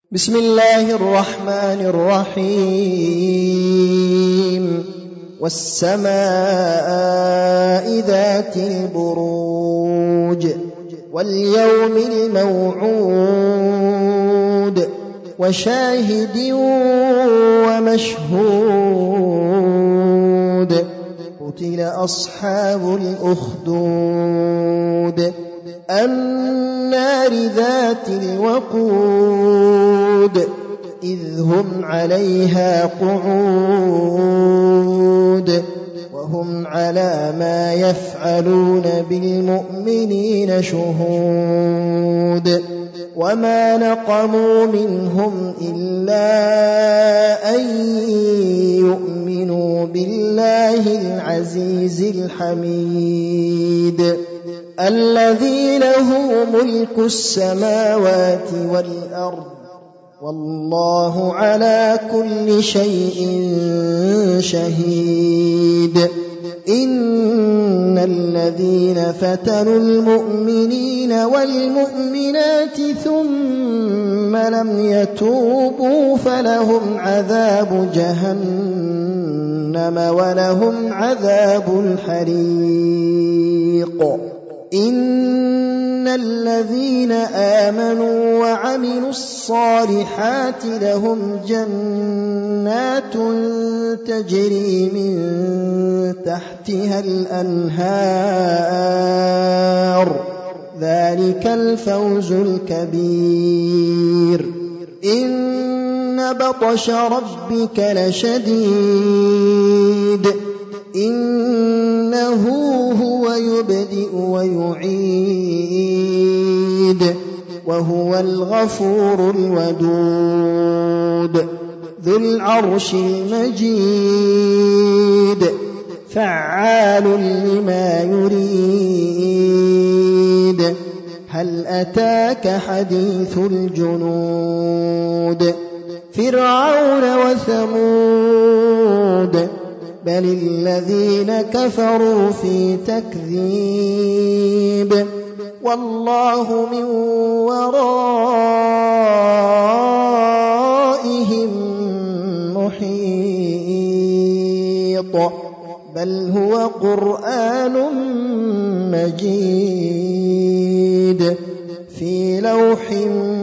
بسم الله الرحمن الرحيم والسماء ذات البروج واليوم الموعود وشاهد ومشهود قتل أصحاب الأخدود النار ذات الوقود إذ هم عليها قعود وهم على ما يفعلون بالمؤمنين شهود وما نقموا منهم إلا أن يؤمنوا بالله العزيز الحميد الذي له ملك السماوات والأرض والله على كل شيء شهيد إن الذين فتنوا المؤمنين والمؤمنات ثم لم يتوبوا فلهم عذاب جهنم ولهم عذاب الحريق إن الذين آمنوا وعملوا الصالحات لهم جنات تجري من تحتها الأنهار ذلك الفوز الكبير إن بطش ربك لشديد إنه هو يبدئ ويعيد وهو الغفور الودود ذو العرش المجيد فعال لما يريد هل أتاك حديث الجنود فرعون وثمود بل الذين كفروا في تكذيب والله من ورائهم محيط بل هو قرآن مجيد في لوح